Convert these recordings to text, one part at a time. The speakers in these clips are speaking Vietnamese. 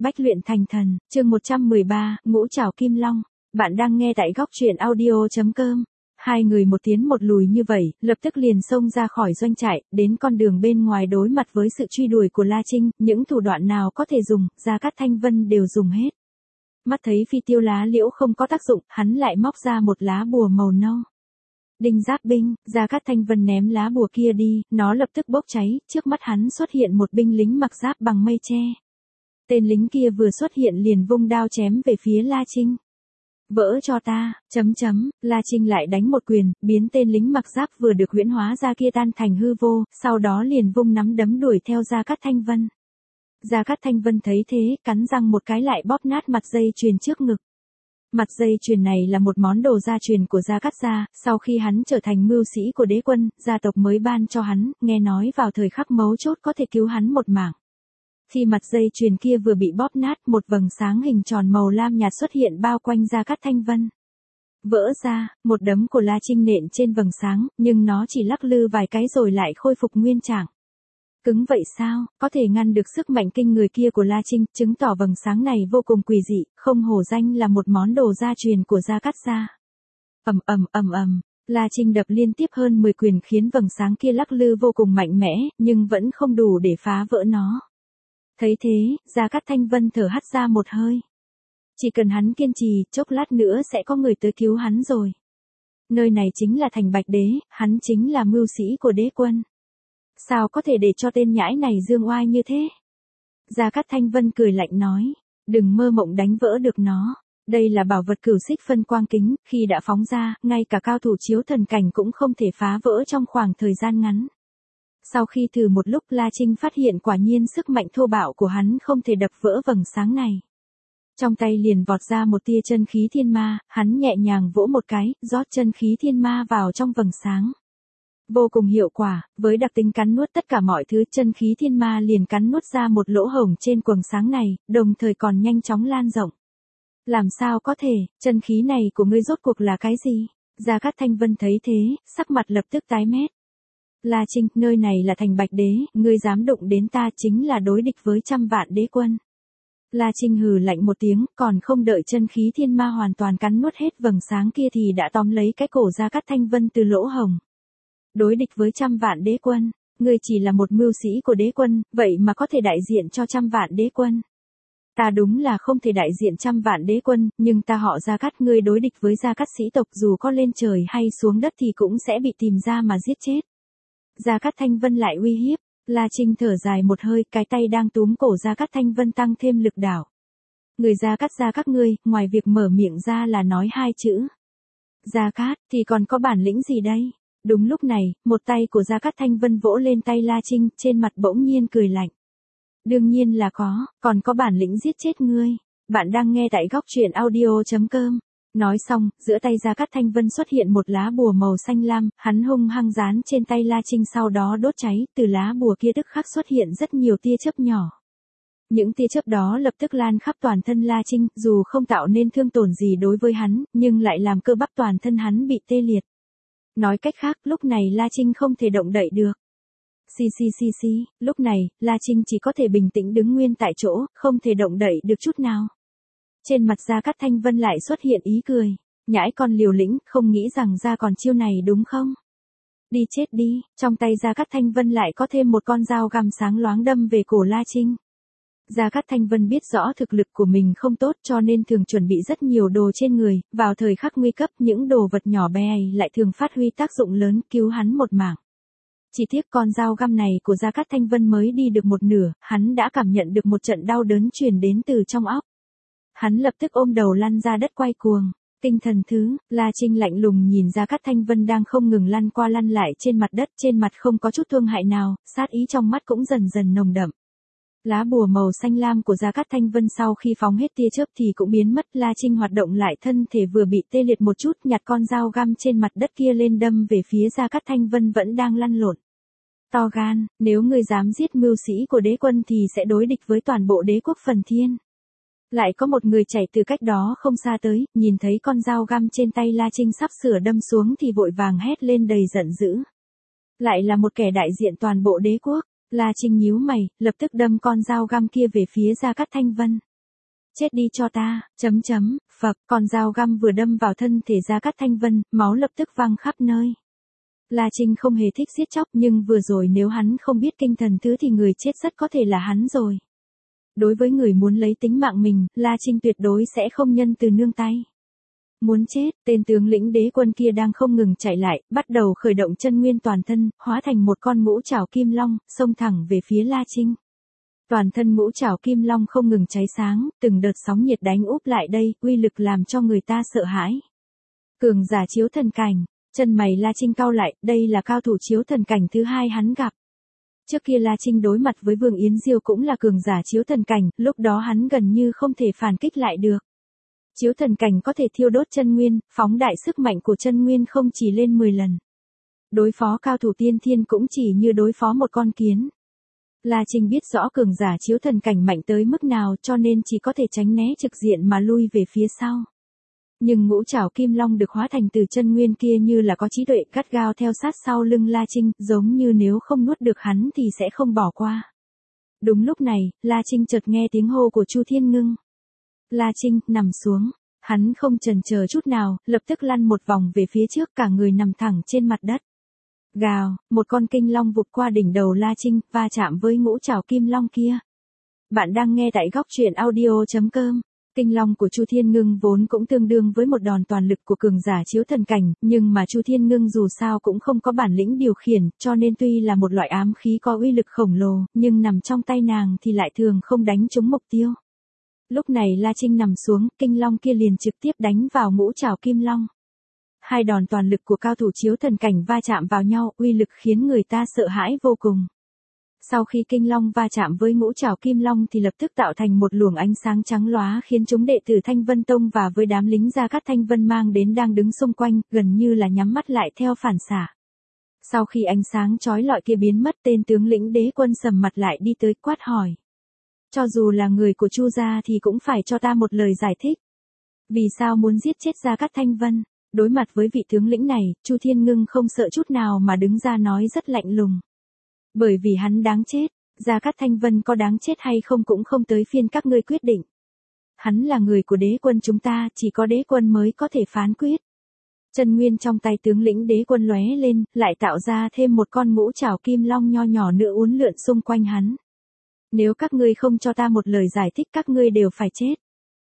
Bách luyện thành thần, chương 113, Ngũ Trảo Kim Long. Bạn đang nghe tại góc truyện audio.com. Hai người một tiến một lùi như vậy, lập tức liền xông ra khỏi doanh trại, đến con đường bên ngoài đối mặt với sự truy đuổi của La Trinh, những thủ đoạn nào có thể dùng, Gia Cát Thanh Vân đều dùng hết. Mắt thấy phi tiêu lá liễu không có tác dụng, hắn lại móc ra một lá bùa màu nâu. Đinh giáp binh, Gia Cát Thanh Vân ném lá bùa kia đi, nó lập tức bốc cháy, trước mắt hắn xuất hiện một binh lính mặc giáp bằng mây tre. Tên lính kia vừa xuất hiện liền vung đao chém về phía La Trinh. Vỡ cho ta, La Trinh lại đánh một quyền, biến tên lính mặc giáp vừa được huyễn hóa ra kia tan thành hư vô, sau đó liền vung nắm đấm đuổi theo Gia Cát Thanh Vân. Gia Cát Thanh Vân thấy thế, cắn răng một cái lại bóp nát mặt dây chuyền trước ngực. Mặt dây chuyền này là một món đồ gia truyền của Gia Cát gia, sau khi hắn trở thành mưu sĩ của đế quân, gia tộc mới ban cho hắn, nghe nói vào thời khắc mấu chốt có thể cứu hắn một mạng. Khi mặt dây chuyền kia vừa bị bóp nát, một vầng sáng hình tròn màu lam nhạt xuất hiện bao quanh Gia Cát Thanh Vân. Vỡ ra, một đấm của La Trinh nện trên vầng sáng, nhưng nó chỉ lắc lư vài cái rồi lại khôi phục nguyên trạng. Cứng vậy sao, có thể ngăn được sức mạnh kinh người kia của La Trinh, chứng tỏ vầng sáng này vô cùng quỷ dị, không hổ danh là một món đồ gia truyền của Gia Cát gia. La Trinh đập liên tiếp hơn 10 quyền khiến vầng sáng kia lắc lư vô cùng mạnh mẽ, nhưng vẫn không đủ để phá vỡ nó. Thấy thế, Gia Cát Thanh Vân thở hắt ra một hơi. Chỉ cần hắn kiên trì, chốc lát nữa sẽ có người tới cứu hắn rồi. Nơi này chính là thành Bạch Đế, hắn chính là mưu sĩ của đế quân. Sao có thể để cho tên nhãi này dương oai như thế? Gia Cát Thanh Vân cười lạnh nói, đừng mơ mộng đánh vỡ được nó. Đây là bảo vật cửu xích phân quang kính, khi đã phóng ra, ngay cả cao thủ chiếu thần cảnh cũng không thể phá vỡ trong khoảng thời gian ngắn. Sau khi thử một lúc, La Trinh phát hiện quả nhiên sức mạnh thô bạo của hắn không thể đập vỡ vầng sáng này. Trong tay liền vọt ra một tia chân khí thiên ma, hắn nhẹ nhàng vỗ một cái, rót chân khí thiên ma vào trong vầng sáng. Vô cùng hiệu quả, với đặc tính cắn nuốt tất cả mọi thứ, chân khí thiên ma liền cắn nuốt ra một lỗ hổng trên quầng sáng này, đồng thời còn nhanh chóng lan rộng. Làm sao có thể, chân khí này của ngươi rốt cuộc là cái gì? Gia Cát Thanh Vân thấy thế, sắc mặt lập tức tái mét. La Trinh, nơi này là thành Bạch Đế, ngươi dám đụng đến ta chính là đối địch với 100 vạn đế quân. La Trinh hừ lạnh một tiếng, còn không đợi chân khí thiên ma hoàn toàn cắn nuốt hết vầng sáng kia thì đã tóm lấy cái cổ Gia Cát Thanh Vân từ lỗ hổng. Đối địch với 100 vạn đế quân, ngươi chỉ là một mưu sĩ của đế quân, vậy mà có thể đại diện cho 100 vạn đế quân. Ta đúng là không thể đại diện 100 vạn đế quân, nhưng ta họ Gia Cát, ngươi đối địch với Gia Cát sĩ tộc dù có lên trời hay xuống đất thì cũng sẽ bị tìm ra mà giết chết. Gia Cát Thanh Vân lại uy hiếp, La Trinh thở dài một hơi, cái tay đang túm cổ Gia Cát Thanh Vân tăng thêm lực đảo. Người Gia Cát gia các ngươi, ngoài việc mở miệng ra là nói hai chữ Gia Cát, thì còn có bản lĩnh gì đây? Đúng lúc này, một tay của Gia Cát Thanh Vân vỗ lên tay La Trinh, trên mặt bỗng nhiên cười lạnh. Đương nhiên là còn có bản lĩnh giết chết ngươi. Bạn đang nghe tại góc truyện audio.com. Nói xong, giữa tay Gia Cát Thanh Vân xuất hiện một lá bùa màu xanh lam, hắn hung hăng dán trên tay La Trinh sau đó đốt cháy, từ lá bùa kia tức khắc xuất hiện rất nhiều tia chớp nhỏ. Những tia chớp đó lập tức lan khắp toàn thân La Trinh, dù không tạo nên thương tổn gì đối với hắn, nhưng lại làm cơ bắp toàn thân hắn bị tê liệt. Nói cách khác, lúc này La Trinh không thể động đậy được. Lúc này, La Trinh chỉ có thể bình tĩnh đứng nguyên tại chỗ, không thể động đậy được chút nào. Trên mặt Gia Cát Thanh Vân lại xuất hiện ý cười. Nhãi con liều lĩnh, không nghĩ rằng ra còn chiêu này đúng không? Đi chết đi, trong tay Gia Cát Thanh Vân lại có thêm một con dao găm sáng loáng đâm về cổ La Trinh. Gia Cát Thanh Vân biết rõ thực lực của mình không tốt cho nên thường chuẩn bị rất nhiều đồ trên người, vào thời khắc nguy cấp những đồ vật nhỏ bé lại thường phát huy tác dụng lớn cứu hắn một mạng. Chỉ tiếc con dao găm này của Gia Cát Thanh Vân mới đi được một nửa, hắn đã cảm nhận được một trận đau đớn truyền đến từ trong óc. Hắn lập tức ôm đầu lăn ra đất quay cuồng. Tinh thần thứ, La Trinh lạnh lùng nhìn Gia Cát Thanh Vân đang không ngừng lăn qua lăn lại trên mặt đất, trên mặt không có chút thương hại nào, sát ý trong mắt cũng dần dần nồng đậm. Lá bùa màu xanh lam của Gia Cát Thanh Vân sau khi phóng hết tia chớp thì cũng biến mất, La Trinh hoạt động lại thân thể vừa bị tê liệt một chút, nhặt con dao găm trên mặt đất kia lên đâm về phía Gia Cát Thanh Vân vẫn đang lăn lộn. To gan, nếu ngươi dám giết mưu sĩ của đế quân thì sẽ đối địch với toàn bộ đế quốc Phần Thiên. Lại có một người chạy từ cách đó không xa tới, nhìn thấy con dao găm trên tay La Trinh sắp sửa đâm xuống thì vội vàng hét lên đầy giận dữ. Lại là một kẻ đại diện toàn bộ đế quốc. La Trinh nhíu mày, lập tức đâm con dao găm kia về phía Gia Cát Thanh Vân. Chết đi cho ta, phập, con dao găm vừa đâm vào thân thể Gia Cát Thanh Vân, máu lập tức văng khắp nơi. La Trinh không hề thích giết chóc nhưng vừa rồi nếu hắn không biết kinh thần thứ thì người chết rất có thể là hắn rồi. Đối với người muốn lấy tính mạng mình, La Trinh tuyệt đối sẽ không nhân từ nương tay. Muốn chết, tên tướng lĩnh đế quân kia đang không ngừng chạy lại, bắt đầu khởi động chân nguyên toàn thân, hóa thành một con ngũ trảo kim long, xông thẳng về phía La Trinh. Toàn thân ngũ trảo kim long không ngừng cháy sáng, từng đợt sóng nhiệt đánh úp lại đây, uy lực làm cho người ta sợ hãi. Cường giả chiếu thần cảnh, chân mày La Trinh cau lại, đây là cao thủ chiếu thần cảnh thứ hai hắn gặp. Trước kia La Trinh đối mặt với Vương Yến Diêu cũng là cường giả chiếu thần cảnh, lúc đó hắn gần như không thể phản kích lại được. Chiếu thần cảnh có thể thiêu đốt chân nguyên, phóng đại sức mạnh của chân nguyên không chỉ lên 10 lần. Đối phó cao thủ tiên thiên cũng chỉ như đối phó một con kiến. La Trinh biết rõ cường giả chiếu thần cảnh mạnh tới mức nào cho nên chỉ có thể tránh né trực diện mà lui về phía sau. Nhưng ngũ trảo kim long được hóa thành từ chân nguyên kia như là có trí tuệ gắt gao theo sát sau lưng La Trinh, giống như nếu không nuốt được hắn thì sẽ không bỏ qua. Đúng lúc này, La Trinh chợt nghe tiếng hô của Chu Thiên Ngưng. La Trinh, nằm xuống. Hắn không chần chờ chút nào, lập tức lăn một vòng về phía trước, cả người nằm thẳng trên mặt đất. Gào, một con kinh long vụt qua đỉnh đầu La Trinh, va chạm với ngũ trảo kim long kia. Bạn đang nghe tại góc truyện audio.com. Kinh long của Chu Thiên Ngưng vốn cũng tương đương với một đòn toàn lực của cường giả chiếu thần cảnh, nhưng mà Chu Thiên Ngưng dù sao cũng không có bản lĩnh điều khiển, cho nên tuy là một loại ám khí có uy lực khổng lồ, nhưng nằm trong tay nàng thì lại thường không đánh trúng mục tiêu. Lúc này La Trinh nằm xuống, kinh long kia liền trực tiếp đánh vào ngũ trảo kim long. Hai đòn toàn lực của cao thủ chiếu thần cảnh va chạm vào nhau, uy lực khiến người ta sợ hãi vô cùng. Sau khi kinh long va chạm với ngũ trảo kim long thì lập tức tạo thành một luồng ánh sáng trắng lóa khiến chúng đệ tử Thanh Vân Tông và với đám lính Gia Cát Thanh Vân mang đến đang đứng xung quanh, gần như là nhắm mắt lại theo phản xạ. Sau khi ánh sáng chói lọi kia biến mất, tên tướng lĩnh đế quân sầm mặt lại đi tới quát hỏi. Cho dù là người của Chu gia thì cũng phải cho ta một lời giải thích. Vì sao muốn giết chết Gia Cát Thanh Vân? Đối mặt với vị tướng lĩnh này, Chu Thiên Ngưng không sợ chút nào mà đứng ra nói rất lạnh lùng. Bởi vì hắn đáng chết, Gia Cát Thanh Vân có đáng chết hay không cũng không tới phiên các ngươi quyết định. Hắn là người của đế quân chúng ta, chỉ có đế quân mới có thể phán quyết. Chân nguyên trong tay tướng lĩnh đế quân lóe lên, lại tạo ra thêm một con ngũ trảo kim long nho nhỏ nữa uốn lượn xung quanh hắn. Nếu các ngươi không cho ta một lời giải thích các ngươi đều phải chết.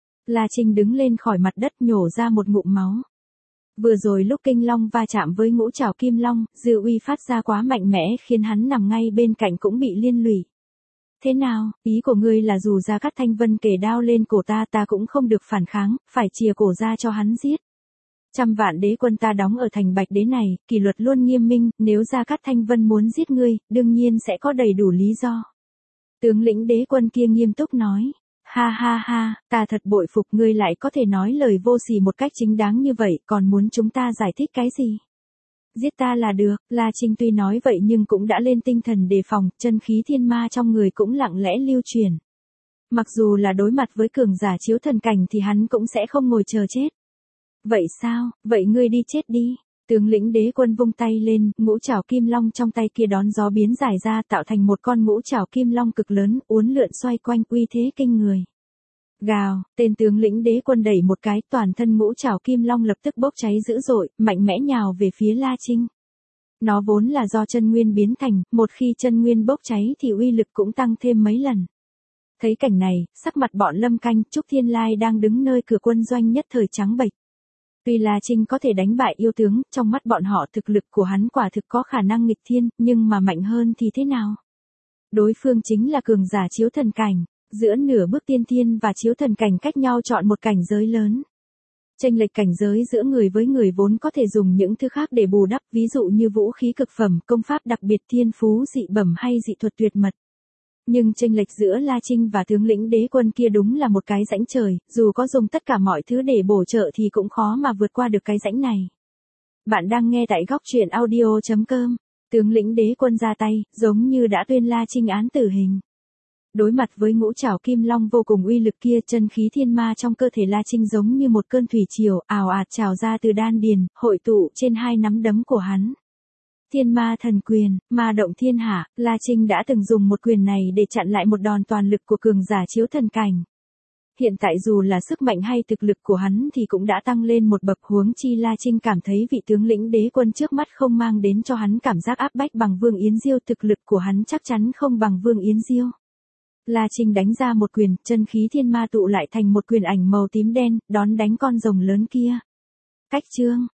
La Trinh đứng lên khỏi mặt đất nhổ ra một ngụm máu. Vừa rồi lúc kinh long va chạm với ngũ trảo kim long, dư uy phát ra quá mạnh mẽ khiến hắn nằm ngay bên cạnh cũng bị liên lụy. Thế nào, ý của ngươi là dù Gia Cát Thanh Vân kề đao lên cổ ta cũng không được phản kháng, phải chìa cổ ra cho hắn giết. Trăm vạn đế quân ta đóng ở thành Bạch Đế này, kỷ luật luôn nghiêm minh, nếu Gia Cát Thanh Vân muốn giết ngươi, đương nhiên sẽ có đầy đủ lý do. Tướng lĩnh đế quân kia nghiêm túc nói. Ha ha ha, ta thật bội phục ngươi lại có thể nói lời vô sỉ một cách chính đáng như vậy, còn muốn chúng ta giải thích cái gì? Giết ta là được, La Trinh tuy nói vậy nhưng cũng đã lên tinh thần đề phòng, chân khí thiên ma trong người cũng lặng lẽ lưu truyền. Mặc dù là đối mặt với cường giả chiếu thần cảnh thì hắn cũng sẽ không ngồi chờ chết. Vậy sao, vậy ngươi đi chết đi. Tướng lĩnh đế quân vung tay lên, ngũ trảo kim long trong tay kia đón gió biến giải ra tạo thành một con ngũ trảo kim long cực lớn, uốn lượn xoay quanh uy thế kinh người. Gào, tên tướng lĩnh đế quân đẩy một cái, toàn thân ngũ trảo kim long lập tức bốc cháy dữ dội, mạnh mẽ nhào về phía La Trinh. Nó vốn là do chân nguyên biến thành, một khi chân nguyên bốc cháy thì uy lực cũng tăng thêm mấy lần. Thấy cảnh này, sắc mặt bọn Lâm Canh, Trúc Thiên Lai đang đứng nơi cửa quân doanh nhất thời trắng bệch. Tuy La Trinh có thể đánh bại yêu tướng, trong mắt bọn họ thực lực của hắn quả thực có khả năng nghịch thiên, nhưng mà mạnh hơn thì thế nào? Đối phương chính là cường giả chiếu thần cảnh, giữa nửa bước tiên thiên và chiếu thần cảnh cách nhau chọn một cảnh giới lớn. Chênh lệch cảnh giới giữa người với người vốn có thể dùng những thứ khác để bù đắp, ví dụ như vũ khí cực phẩm, công pháp đặc biệt, thiên phú dị bẩm hay dị thuật tuyệt mật. Nhưng chênh lệch giữa La Trinh và tướng lĩnh đế quân kia đúng là một cái rãnh trời, dù có dùng tất cả mọi thứ để bổ trợ thì cũng khó mà vượt qua được cái rãnh này. Bạn đang nghe tại góc truyện audio.com. Tướng lĩnh đế quân ra tay, giống như đã tuyên La Trinh án tử hình. Đối mặt với ngũ trảo kim long vô cùng uy lực kia, chân khí thiên ma trong cơ thể La Trinh giống như một cơn thủy triều, ào ạt trào ra từ đan điền, hội tụ trên hai nắm đấm của hắn. Thiên ma thần quyền, ma động thiên hạ, La Trinh đã từng dùng một quyền này để chặn lại một đòn toàn lực của cường giả chiếu thần cảnh. Hiện tại dù là sức mạnh hay thực lực của hắn thì cũng đã tăng lên một bậc, huống chi La Trinh cảm thấy vị tướng lĩnh đế quân trước mắt không mang đến cho hắn cảm giác áp bách bằng Vương Yến Diêu, thực lực của hắn chắc chắn không bằng Vương Yến Diêu. La Trinh đánh ra một quyền, chân khí thiên ma tụ lại thành một quyền ảnh màu tím đen, đón đánh con rồng lớn kia. Cách chương